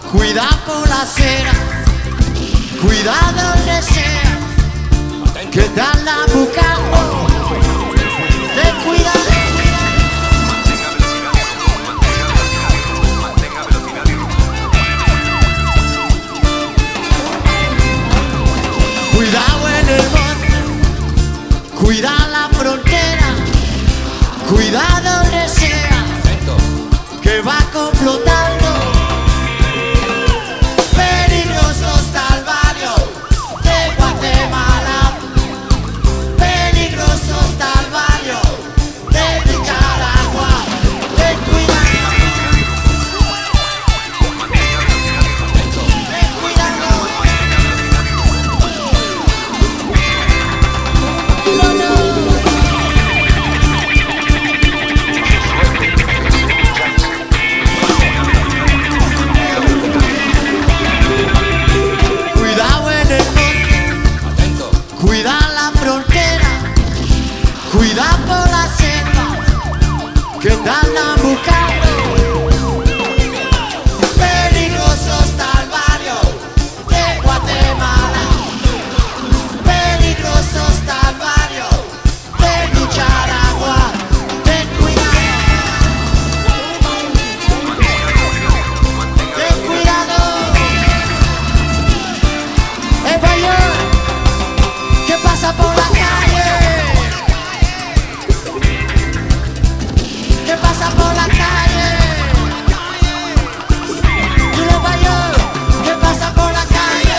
Cuida por la acera, cuida donde sea, que te anda buscando. Ten cuidado. Cuidado en el monte, cuida la frontera, cuida donde sea, que va complotando. Peligroso está el barrio de Guatemala, peligroso está el barrio de Nicaragua. Ten cuidado, ten cuidado. No, no. Cuidado en el monte, cuida la frontera, cuida por la selva, que te andan buscando. Peligroso está el barrio de Guatemala, peligroso está el barrio de Nicaragua. Ten cuidado, ten cuidado. Vaya, ¿qué pasa por la calle? ¿Qué pasa por la calle? Dile, vaya, ¿qué pasa por la calle?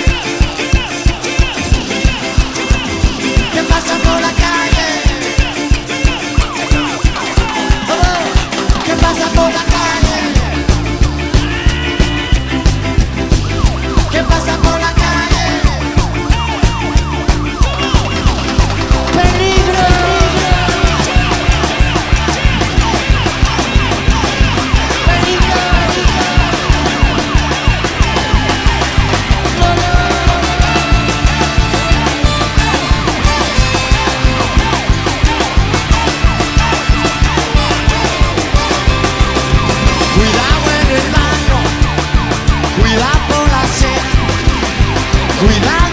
¿Qué pasa por la calle? Oh, ¿qué pasa por la calle? ¿Qué pasa por la calle? Peligro. Peligro. No, no. Cuidado en el barrio, cuidado por la acera, cuidado.